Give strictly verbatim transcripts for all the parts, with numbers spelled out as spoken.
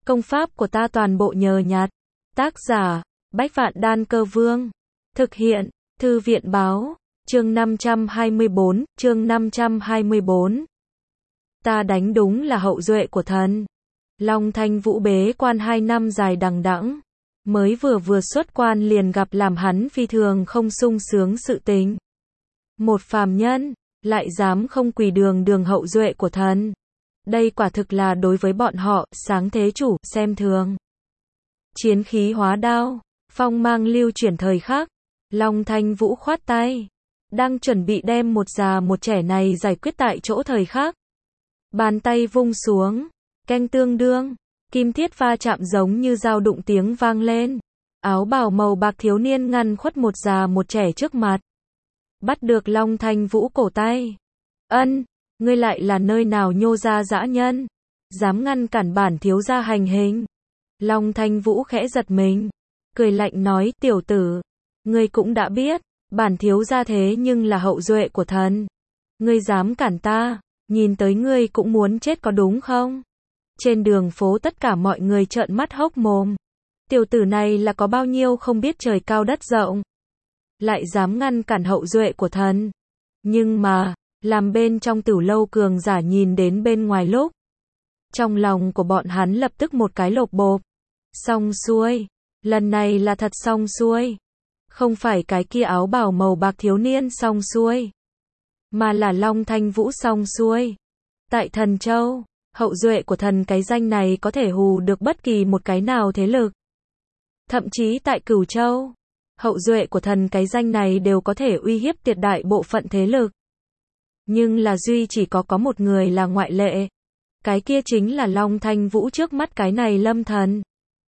Công pháp của ta toàn bộ nhờ nhặt. Tác giả, Bách Vạn Đan Cơ Vương. Thực hiện, Thư viện Báo. Chương năm trăm hai mươi bốn, chương năm trăm hai mươi bốn. Ta đánh đúng là hậu duệ của thần. Long Thanh Vũ bế quan hai năm dài đằng đẵng, mới vừa vừa xuất quan liền gặp làm hắn phi thường không sung sướng sự tình. Một phàm nhân, lại dám không quỳ đường đường hậu duệ của thần. Đây quả thực là đối với bọn họ, sáng thế chủ, xem thường. Chiến khí hóa đao, phong mang lưu chuyển thời khắc. Long Thanh Vũ khoát tay, đang chuẩn bị đem một già một trẻ này giải quyết tại chỗ thời khắc. Bàn tay vung xuống, canh tương đương, kim thiết va chạm giống như dao đụng tiếng vang lên. Áo bào màu bạc thiếu niên ngăn khuất một già một trẻ trước mặt. Bắt được Long Thanh Vũ cổ tay. Ân, ngươi lại là nơi nào nhô ra dã nhân, dám ngăn cản bản thiếu gia hành hình. Long Thanh Vũ khẽ giật mình, cười lạnh nói, tiểu tử, ngươi cũng đã biết, bản thiếu gia thế nhưng là hậu duệ của thần. Ngươi dám cản ta, nhìn tới ngươi cũng muốn chết có đúng không? Trên đường phố tất cả mọi người trợn mắt hốc mồm. Tiểu tử này là có bao nhiêu không biết trời cao đất rộng, lại dám ngăn cản hậu duệ của thần. Nhưng mà, làm bên trong Tử Lâu cường giả nhìn đến bên ngoài lúc, trong lòng của bọn hắn lập tức một cái lộp bộp. Xong xuôi, lần này là thật xong xuôi. Không phải cái kia áo bào màu bạc thiếu niên xong xuôi, mà là Long Thanh Vũ xong xuôi. Tại Thần Châu, hậu duệ của thần cái danh này có thể hù được bất kỳ một cái nào thế lực. Thậm chí tại Cửu Châu, hậu duệ của thần cái danh này đều có thể uy hiếp tuyệt đại bộ phận thế lực. Nhưng là duy chỉ có có một người là ngoại lệ. Cái kia chính là Long Thanh Vũ trước mắt cái này lâm thần.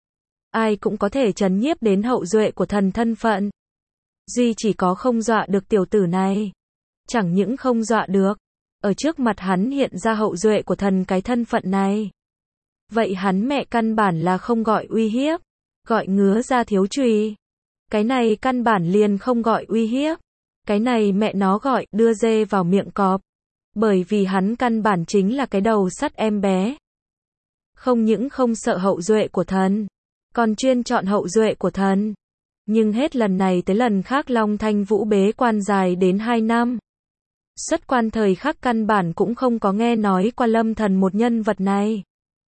Ai cũng có thể trấn nhiếp đến hậu duệ của thần thân phận. Duy chỉ có không dọa được tiểu tử này. Chẳng những không dọa được, ở trước mặt hắn hiện ra hậu duệ của thần cái thân phận này. Vậy hắn mẹ căn bản là không gọi uy hiếp, gọi ngứa ra thiếu chùy. Cái này căn bản liền không gọi uy hiếp. Cái này mẹ nó gọi đưa dê vào miệng cọp. Bởi vì hắn căn bản chính là cái đầu sắt em bé. Không những không sợ hậu duệ của thần, còn chuyên chọn hậu duệ của thần. Nhưng hết lần này tới lần khác Long Thanh Vũ bế quan dài đến hai năm. Xuất quan thời khắc căn bản cũng không có nghe nói qua lâm thần một nhân vật này.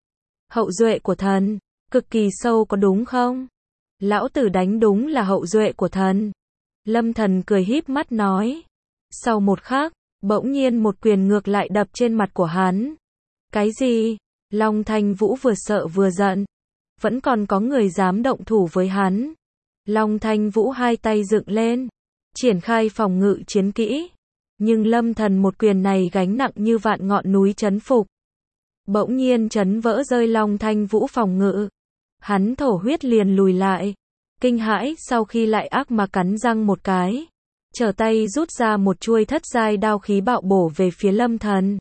Hậu duệ của thần, cực kỳ sâu có đúng không? Lão tử đánh đúng là hậu duệ của thần. Lâm thần cười híp mắt nói. Sau một khắc, bỗng nhiên một quyền ngược lại đập trên mặt của hắn. Cái gì? Long Thanh Vũ vừa sợ vừa giận. Vẫn còn có người dám động thủ với hắn. Long Thanh Vũ hai tay dựng lên, triển khai phòng ngự chiến kỹ. Nhưng lâm thần một quyền này gánh nặng như vạn ngọn núi chấn phục. Bỗng nhiên chấn vỡ rơi Long Thanh Vũ phòng ngự. Hắn thổ huyết liền lùi lại. Kinh hãi sau khi lại ác mà cắn răng một cái. Trở tay rút ra một chuôi thất giai đao khí bạo bổ về phía lâm thần.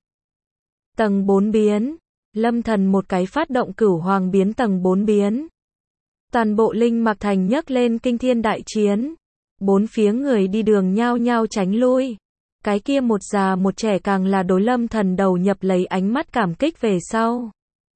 Tầng bốn biến. Lâm thần một cái phát động cửu hoàng biến tầng bốn biến. Toàn bộ Linh Mạc Thành nhấc lên kinh thiên đại chiến. Bốn phía người đi đường nhao nhao tránh lui. Cái kia một già một trẻ càng là đối lâm thần đầu nhập lấy ánh mắt cảm kích về sau.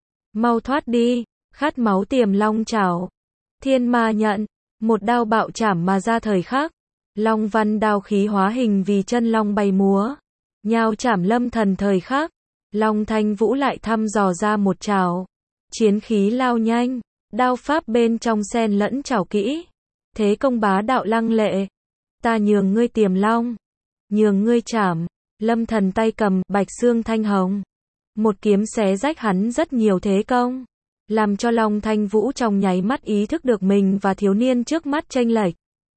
Mau thoát đi, khát máu tiềm long chảo. Thiên ma nhận, một đao bạo chảm mà ra thời khắc. Long văn đao khí hóa hình vì chân long bay múa. Nhao chảm lâm thần thời khắc. Long Thanh Vũ lại thăm dò ra một chảo. Chiến khí lao nhanh, đao pháp bên trong xen lẫn chảo kỹ. Thế công bá đạo lăng lệ. Ta nhường ngươi tiềm long, nhường ngươi chảm. Lâm thần tay cầm bạch xương thanh hồng. Một kiếm xé rách hắn rất nhiều thế công. Làm cho Long Thanh Vũ trong nháy mắt ý thức được mình và thiếu niên trước mắt chênh lệch.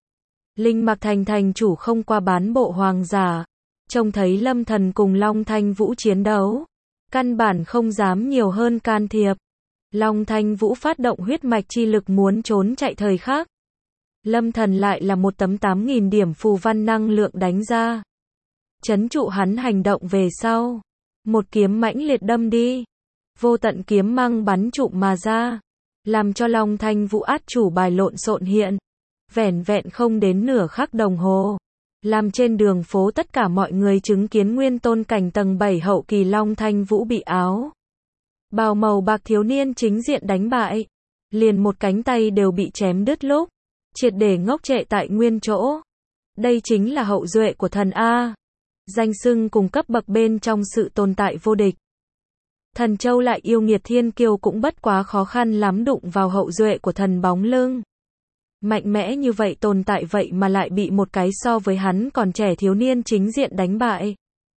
Linh Mạc Thành thành chủ không qua bán bộ hoàng giả. Trông thấy lâm thần cùng Long Thanh Vũ chiến đấu. Căn bản không dám nhiều hơn can thiệp. Long Thanh Vũ phát động huyết mạch chi lực muốn trốn chạy thời khắc. Lâm thần lại là một tấm tám nghìn điểm phù văn năng lượng đánh ra. Chấn trụ hắn hành động về sau. Một kiếm mãnh liệt đâm đi. Vô tận kiếm mang bắn trụ mà ra. Làm cho Long Thanh Vũ át chủ bài lộn xộn hiện. Vẻn vẹn không đến nửa khắc đồng hồ. Làm trên đường phố tất cả mọi người chứng kiến nguyên tôn cảnh tầng bảy hậu kỳ Long Thanh Vũ bị áo bào màu bạc thiếu niên chính diện đánh bại. Liền một cánh tay đều bị chém đứt lúc. Triệt để ngốc trệ tại nguyên chỗ. Đây chính là hậu duệ của thần A. Danh xưng cùng cấp bậc bên trong sự tồn tại vô địch. Thần Châu lại yêu nghiệt thiên kiêu cũng bất quá khó khăn lắm đụng vào hậu duệ của thần bóng lưng. Mạnh mẽ như vậy tồn tại vậy mà lại bị một cái so với hắn còn trẻ thiếu niên chính diện đánh bại.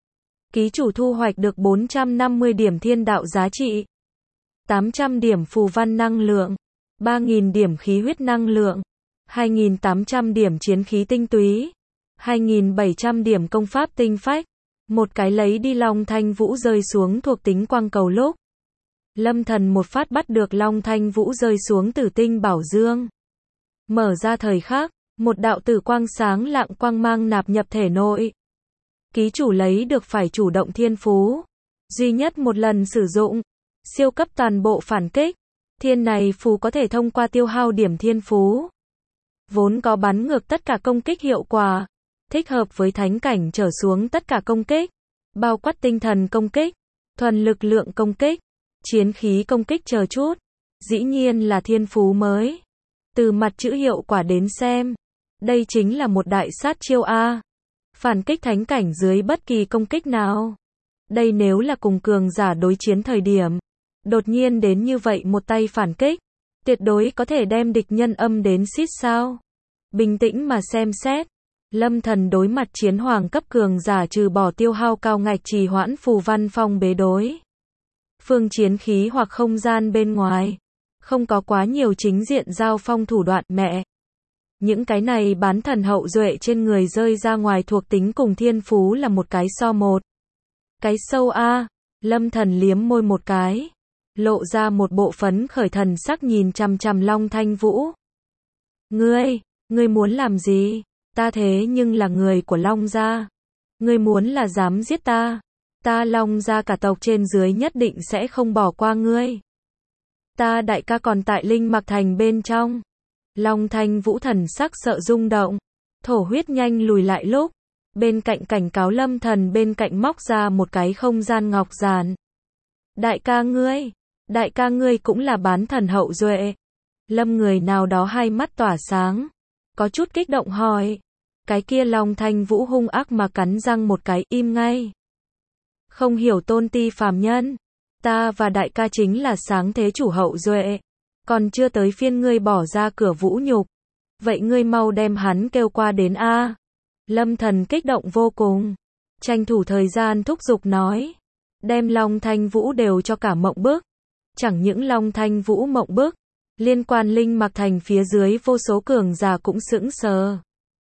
Ký chủ thu hoạch được bốn trăm năm mươi điểm thiên đạo giá trị, tám trăm điểm phù văn năng lượng, ba nghìn điểm khí huyết năng lượng, hai nghìn tám trăm điểm chiến khí tinh túy, hai nghìn bảy trăm điểm công pháp tinh phách. Một cái lấy đi Long Thanh Vũ rơi xuống thuộc tính quang cầu lúc. Lâm Thần một phát bắt được Long Thanh Vũ rơi xuống tử tinh bảo dương. Mở ra thời khắc, một đạo tử quang sáng lạng quang mang nạp nhập thể nội. Ký chủ lấy được phải chủ động thiên phú. Duy nhất một lần sử dụng. Siêu cấp toàn bộ phản kích. Thiên này phú có thể thông qua tiêu hao điểm thiên phú. Vốn có bắn ngược tất cả công kích hiệu quả. Thích hợp với thánh cảnh trở xuống tất cả công kích. Bao quát tinh thần công kích. Thuần lực lượng công kích. Chiến khí công kích chờ chút. Dĩ nhiên là thiên phú mới. Từ mặt chữ hiệu quả đến xem. Đây chính là một đại sát chiêu A. Phản kích thánh cảnh dưới bất kỳ công kích nào. Đây nếu là cùng cường giả đối chiến thời điểm. Đột nhiên đến như vậy một tay phản kích. Tuyệt đối có thể đem địch nhân âm đến xít sao. Bình tĩnh mà xem xét. Lâm Thần đối mặt chiến hoàng cấp cường giả trừ bỏ tiêu hao cao ngạch trì hoãn phù văn phong bế đối. Phương chiến khí hoặc không gian bên ngoài. Không có quá nhiều chính diện giao phong thủ đoạn mẹ. Những cái này bán thần hậu duệ trên người rơi ra ngoài thuộc tính cùng thiên phú là một cái so một. Cái sâu A. Lâm Thần liếm môi một cái. Lộ ra một bộ phấn khởi thần sắc nhìn chằm chằm Long Thanh Vũ. Ngươi, ngươi muốn làm gì? Ta thế nhưng là người của Long gia. Ngươi muốn là dám giết ta. Ta Long gia cả tộc trên dưới nhất định sẽ không bỏ qua ngươi. Ta đại ca còn tại Linh Mạc Thành bên trong. Long Thanh Vũ thần sắc sợ rung động. Thổ huyết nhanh lùi lại lúc. Bên cạnh cảnh cáo Lâm Thần bên cạnh móc ra một cái không gian ngọc giản. Đại ca ngươi. Đại ca ngươi cũng là bán thần hậu duệ. Lâm người nào đó hai mắt tỏa sáng. Có chút kích động hỏi. Cái kia Long Thanh Vũ hung ác mà cắn răng một cái im ngay. Không hiểu tôn ti phàm nhân. Ta và đại ca chính là sáng thế chủ hậu duệ. Còn chưa tới phiên ngươi bỏ ra cửa vũ nhục. Vậy ngươi mau đem hắn kêu qua đến A. Lâm Thần kích động vô cùng. Tranh thủ thời gian thúc giục nói. Đem Long Thanh Vũ đều cho cả mộng bức. Chẳng những Long Thanh Vũ mộng bức. Liên quan Linh Mạc Thành phía dưới vô số cường giả cũng sững sờ.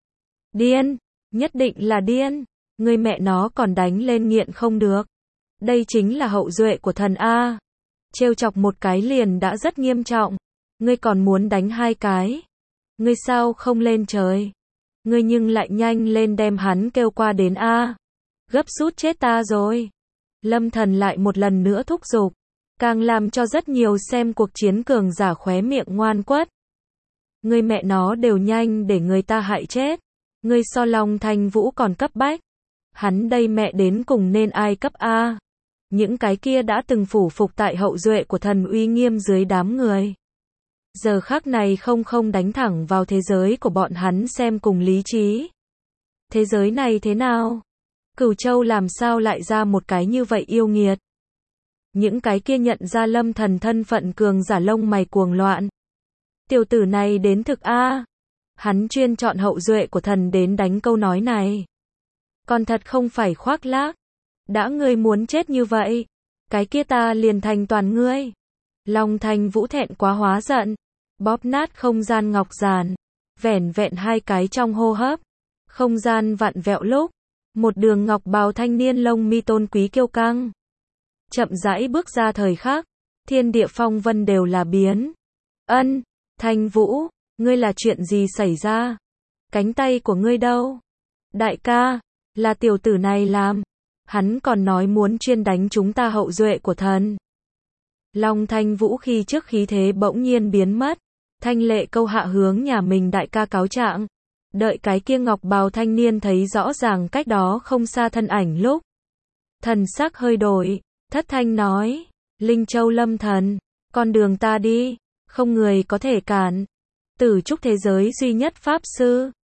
Điên. Nhất định là điên. Ngươi mẹ nó còn đánh lên nghiện không được. Đây chính là hậu duệ của thần A. Trêu chọc một cái liền đã rất nghiêm trọng. Ngươi còn muốn đánh hai cái. Ngươi sao không lên trời. Ngươi nhưng lại nhanh lên đem hắn kêu qua đến A. Gấp rút chết ta rồi. Lâm Thần lại một lần nữa thúc giục. Càng làm cho rất nhiều xem cuộc chiến cường giả khóe miệng ngoan quất. Ngươi mẹ nó đều nhanh để người ta hại chết. Ngươi so Long Thanh Vũ còn cấp bách. Hắn đây mẹ đến cùng nên ai cấp A. Những cái kia đã từng phủ phục tại hậu duệ của thần uy nghiêm dưới đám người. Giờ khắc này không không đánh thẳng vào thế giới của bọn hắn xem cùng lý trí. Thế giới này thế nào? Cửu Châu làm sao lại ra một cái như vậy yêu nghiệt? Những cái kia nhận ra Lâm Thần thân phận cường giả lông mày cuồng loạn. Tiểu tử này đến thực A. Hắn chuyên chọn hậu duệ của thần đến đánh câu nói này. Còn thật không phải khoác lác. Đã ngươi muốn chết như vậy. Cái kia ta liền thành toàn ngươi. Long Thanh Vũ thẹn quá hóa giận. Bóp nát không gian ngọc giản. Vẻn vẹn hai cái trong hô hấp. Không gian vặn vẹo lúc. Một đường ngọc bào thanh niên lông mi tôn quý kiêu căng. Chậm rãi bước ra thời khắc. Thiên địa phong vân đều là biến. Ân, Thanh Vũ, ngươi là chuyện gì xảy ra? Cánh tay của ngươi đâu? Đại ca, là tiểu tử này làm. Hắn còn nói muốn chuyên đánh chúng ta hậu duệ của thần. Long Thanh Vũ khi trước khí thế bỗng nhiên biến mất. Thanh lệ câu hạ hướng nhà mình đại ca cáo trạng. Đợi cái kia ngọc bào thanh niên thấy rõ ràng cách đó không xa thân ảnh lúc. Thần sắc hơi đổi, thất thanh nói. Linh Châu Lâm Thần, con đường ta đi, không người có thể cản. Tử trúc thế giới duy nhất pháp sư.